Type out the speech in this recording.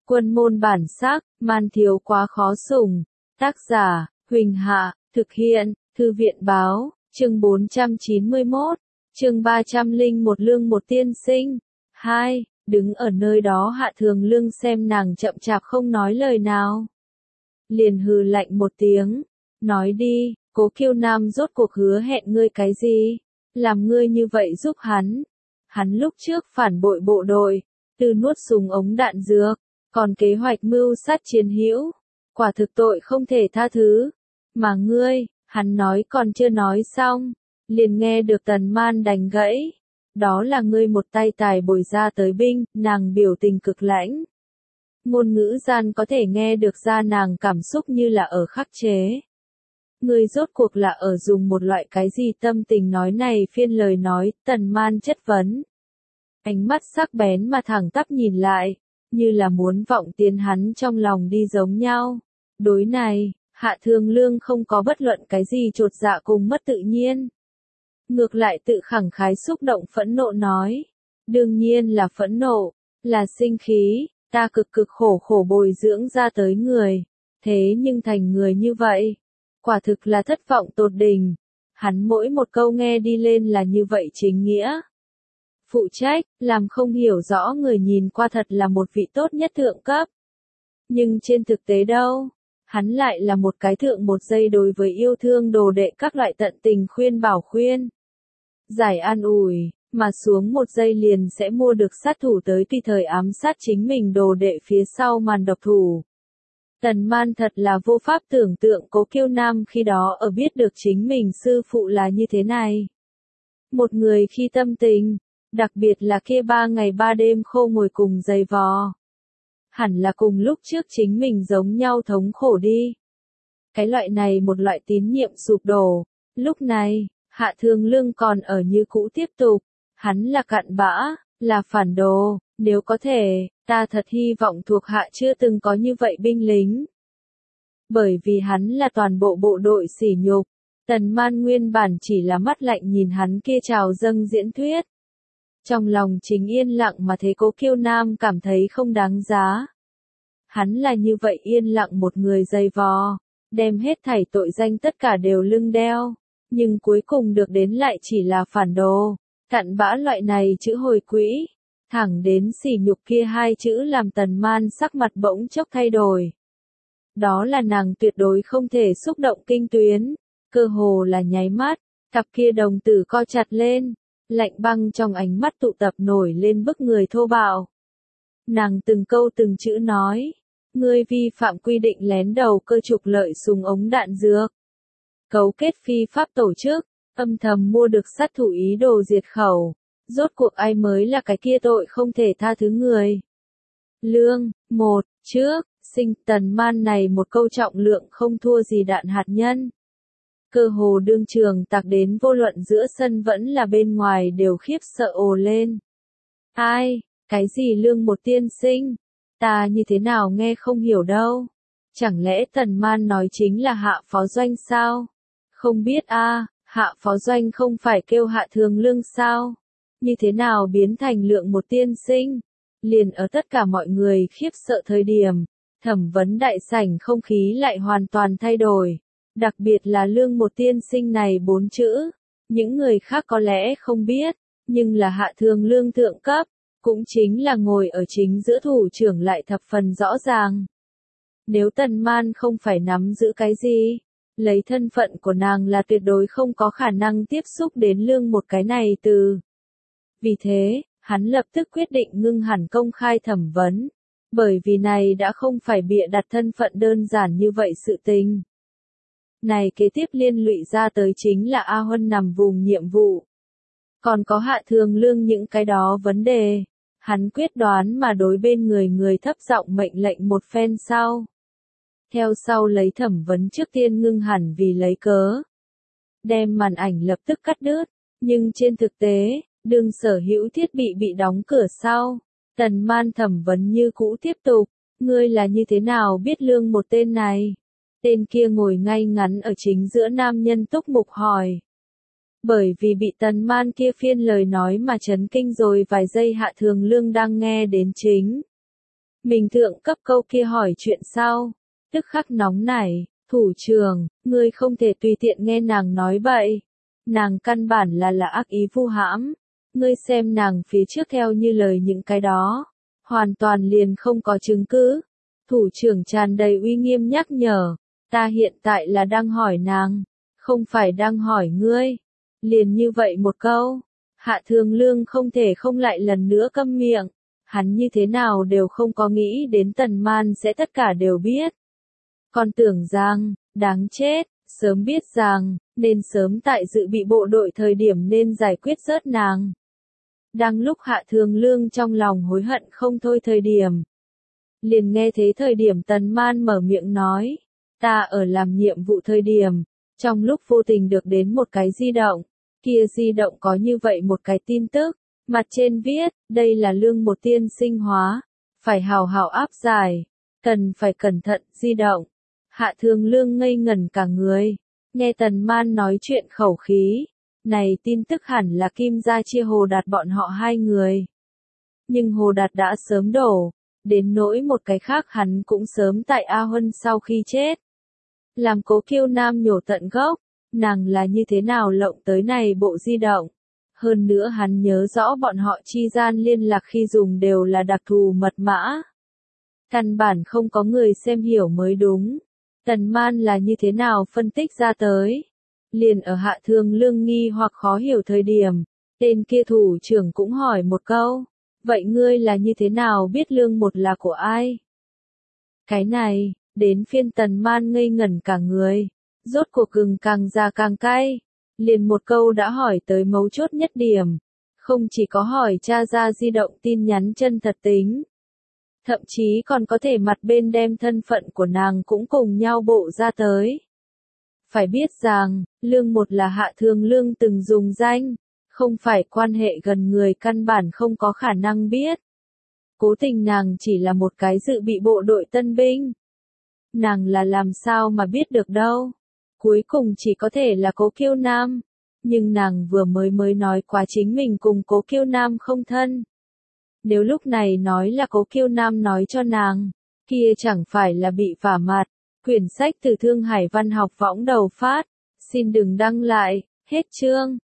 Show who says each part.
Speaker 1: Quân môn bản sắc, man thiếu quá khó sủng. Tác giả, Huỳnh Hạ, thực hiện, Thư viện báo, chương 491, chương 301 lương một tiên sinh. 2. Đứng ở nơi đó Hạ Thường Lương xem nàng chậm chạp không nói lời nào. Liền hừ lạnh một tiếng, nói đi, Cố Kiêu Nam rốt cuộc hứa hẹn ngươi cái gì? Làm ngươi như vậy giúp hắn. Hắn lúc trước phản bội bộ đội, từ nuốt súng ống đạn dược, còn kế hoạch mưu sát chiến hữu, quả thực tội không thể tha thứ. Mà ngươi, hắn nói còn chưa nói xong, liền nghe được Tần Man đánh gãy. Đó là ngươi một tay tài bồi ra tới binh, nàng biểu tình cực lãnh. Ngôn ngữ gian có thể nghe được ra nàng cảm xúc như là ở khắc chế. Ngươi rốt cuộc là ở dùng một loại cái gì tâm tình nói này phiên lời nói, Tần Man chất vấn. Ánh mắt sắc bén mà thẳng tắp nhìn lại, như là muốn vọng tiến hắn trong lòng đi giống nhau. Đối này, Hạ Thường Lương không có bất luận cái gì chột dạ cùng mất tự nhiên. Ngược lại tự khẳng khái xúc động phẫn nộ nói. Đương nhiên là phẫn nộ, là sinh khí, ta cực cực khổ khổ bồi dưỡng ra tới người. Thế nhưng thành người như vậy, quả thực là thất vọng tột đỉnh. Hắn mỗi một câu nghe đi lên là như vậy chính nghĩa. Phụ trách, làm không hiểu rõ người nhìn qua thật là một vị tốt nhất thượng cấp. Nhưng trên thực tế đâu, hắn lại là một cái thượng một giây đối với yêu thương đồ đệ các loại tận tình khuyên bảo khuyên. Giải an ủi, mà xuống một giây liền sẽ mua được sát thủ tới tùy thời ám sát chính mình đồ đệ phía sau màn độc thủ. Tần Man thật là vô pháp tưởng tượng Cố Kiêu Nam khi đó ở biết được chính mình sư phụ là như thế này. Một người khi tâm tình, đặc biệt là kia 3 ngày 3 đêm khô ngồi cùng giày vò. Hẳn là cùng lúc trước chính mình giống nhau thống khổ đi. Cái loại này một loại tín nhiệm sụp đổ. Lúc này, Hạ Thường Lương còn ở như cũ tiếp tục. Hắn là cặn bã, là phản đồ. Nếu có thể, ta thật hy vọng thuộc hạ chưa từng có như vậy binh lính. Bởi vì hắn là toàn bộ bộ đội sỉ nhục. Tần Man nguyên bản chỉ là mắt lạnh nhìn hắn kia trào dâng diễn thuyết. Trong lòng chính yên lặng mà thấy Cố Kiêu Nam cảm thấy không đáng giá. Hắn là như vậy yên lặng một người dày vò, đem hết thảy tội danh tất cả đều lưng đeo, nhưng cuối cùng được đến lại chỉ là phản đồ, cặn bã loại này chữ hồi quỹ, thẳng đến sỉ nhục kia hai chữ làm Tần Man sắc mặt bỗng chốc thay đổi. Đó là nàng tuyệt đối không thể xúc động kinh tuyến, cơ hồ là nháy mắt, cặp kia đồng tử co chặt lên. Lạnh băng trong ánh mắt tụ tập nổi lên bức người thô bạo. Nàng từng câu từng chữ nói, ngươi vi phạm quy định lén đầu cơ trục lợi súng ống đạn dược. Cấu kết phi pháp tổ chức, âm thầm mua được sát thủ ý đồ diệt khẩu. Rốt cuộc ai mới là cái kia tội không thể tha thứ người. Lương, một, trước, sinh Tần Man này một câu trọng lượng không thua gì đạn hạt nhân. Cơ hồ đương trường tạc đến vô luận giữa sân vẫn là bên ngoài đều khiếp sợ ồ lên. Ai, cái gì lương một tiên sinh? Ta như thế nào nghe không hiểu đâu. Chẳng lẽ Tần Man nói chính là Hạ Phó Doanh sao? Không biết a, Hạ Phó Doanh không phải kêu Hạ Thường Lương sao? Như thế nào biến thành lượng một tiên sinh? Liền ở tất cả mọi người khiếp sợ thời điểm, thẩm vấn đại sảnh không khí lại hoàn toàn thay đổi. Đặc biệt là lương một tiên sinh này 4 chữ, những người khác có lẽ không biết, nhưng là Hạ Thường Lương thượng cấp, cũng chính là ngồi ở chính giữa thủ trưởng lại thập phần rõ ràng. Nếu Tần Man không phải nắm giữ cái gì, lấy thân phận của nàng là tuyệt đối không có khả năng tiếp xúc đến lương một cái này từ. Vì thế, hắn lập tức quyết định ngưng hẳn công khai thẩm vấn, bởi vì này đã không phải bịa đặt thân phận đơn giản như vậy sự tình. Này kế tiếp liên lụy ra tới chính là A Huân nằm vùng nhiệm vụ. Còn có Hạ Thường Lương những cái đó vấn đề. Hắn quyết đoán mà đối bên người thấp giọng mệnh lệnh một phen sau. Theo sau lấy thẩm vấn trước tiên ngưng hẳn vì lấy cớ. Đem màn ảnh lập tức cắt đứt. Nhưng trên thực tế, đương sở hữu thiết bị đóng cửa sau. Tần Man thẩm vấn như cũ tiếp tục. Ngươi là như thế nào biết lương một tên này? Tên kia ngồi ngay ngắn ở chính giữa nam nhân túc mục hỏi. Bởi vì bị Tần Man kia phiên lời nói mà chấn kinh rồi vài giây Hạ Thường Lương đang nghe đến chính. Mình thượng cấp câu kia hỏi chuyện sau, tức khắc nóng nảy, thủ trưởng, ngươi không thể tùy tiện nghe nàng nói bậy. Nàng căn bản là ác ý vu hãm. Ngươi xem nàng phía trước theo như lời những cái đó, hoàn toàn liền không có chứng cứ. Thủ trưởng tràn đầy uy nghiêm nhắc nhở, ta hiện tại là đang hỏi nàng, không phải đang hỏi ngươi. Liền như vậy một câu, Hạ Thường Lương không thể không lại lần nữa câm miệng. Hắn như thế nào đều không có nghĩ đến Tần Man sẽ tất cả đều biết. Còn tưởng rằng, đáng chết, sớm biết rằng, nên sớm tại dự bị bộ đội thời điểm nên giải quyết rớt nàng. Đang lúc Hạ Thường Lương trong lòng hối hận không thôi thời điểm. Liền nghe thấy thời điểm Tần Man mở miệng nói, ta ở làm nhiệm vụ thời điểm, trong lúc vô tình được đến một cái di động, kia di động có như vậy một cái tin tức, mặt trên viết, đây là lương một tiên sinh hóa, phải hào hào áp giải, cần phải cẩn thận di động. Hạ Thường Lương ngây ngẩn cả người, nghe Tần Man nói chuyện khẩu khí, này tin tức hẳn là Kim gia chia Hồ Đạt bọn họ hai người. Nhưng Hồ Đạt đã sớm đổ, đến nỗi một cái khác hắn cũng sớm tại A Huân sau khi chết. Làm Cố Kiêu Nam nhổ tận gốc, nàng là như thế nào lộng tới này bộ di động. Hơn nữa hắn nhớ rõ bọn họ chi gian liên lạc khi dùng đều là đặc thù mật mã. Căn bản không có người xem hiểu mới đúng. Tần Man là như thế nào phân tích ra tới. Liền ở Hạ Thường Lương nghi hoặc khó hiểu thời điểm, tên kia thủ trưởng cũng hỏi một câu, vậy ngươi là như thế nào biết lương một là của ai? Cái này, đến phiên Tần Man ngây ngẩn cả người, rốt cuộc gừng càng già càng cay, liền một câu đã hỏi tới mấu chốt nhất điểm, không chỉ có hỏi tra ra di động tin nhắn chân thật tính, thậm chí còn có thể mặt bên đem thân phận của nàng cũng cùng nhau bộ ra tới. Phải biết rằng, lương một là Hạ Thường Lương từng dùng danh, không phải quan hệ gần người căn bản không có khả năng biết. Cố tình nàng chỉ là một cái dự bị bộ đội tân binh. Nàng là làm sao mà biết được đâu. Cuối cùng chỉ có thể là Cố Kiêu Nam. Nhưng nàng vừa mới nói quá chính mình cùng Cố Kiêu Nam không thân. Nếu lúc này nói là Cố Kiêu Nam nói cho nàng, kia chẳng phải là bị vả mặt. Quyển sách từ Thương Hải Văn học võng đầu phát. Xin đừng đăng lại, hết chương.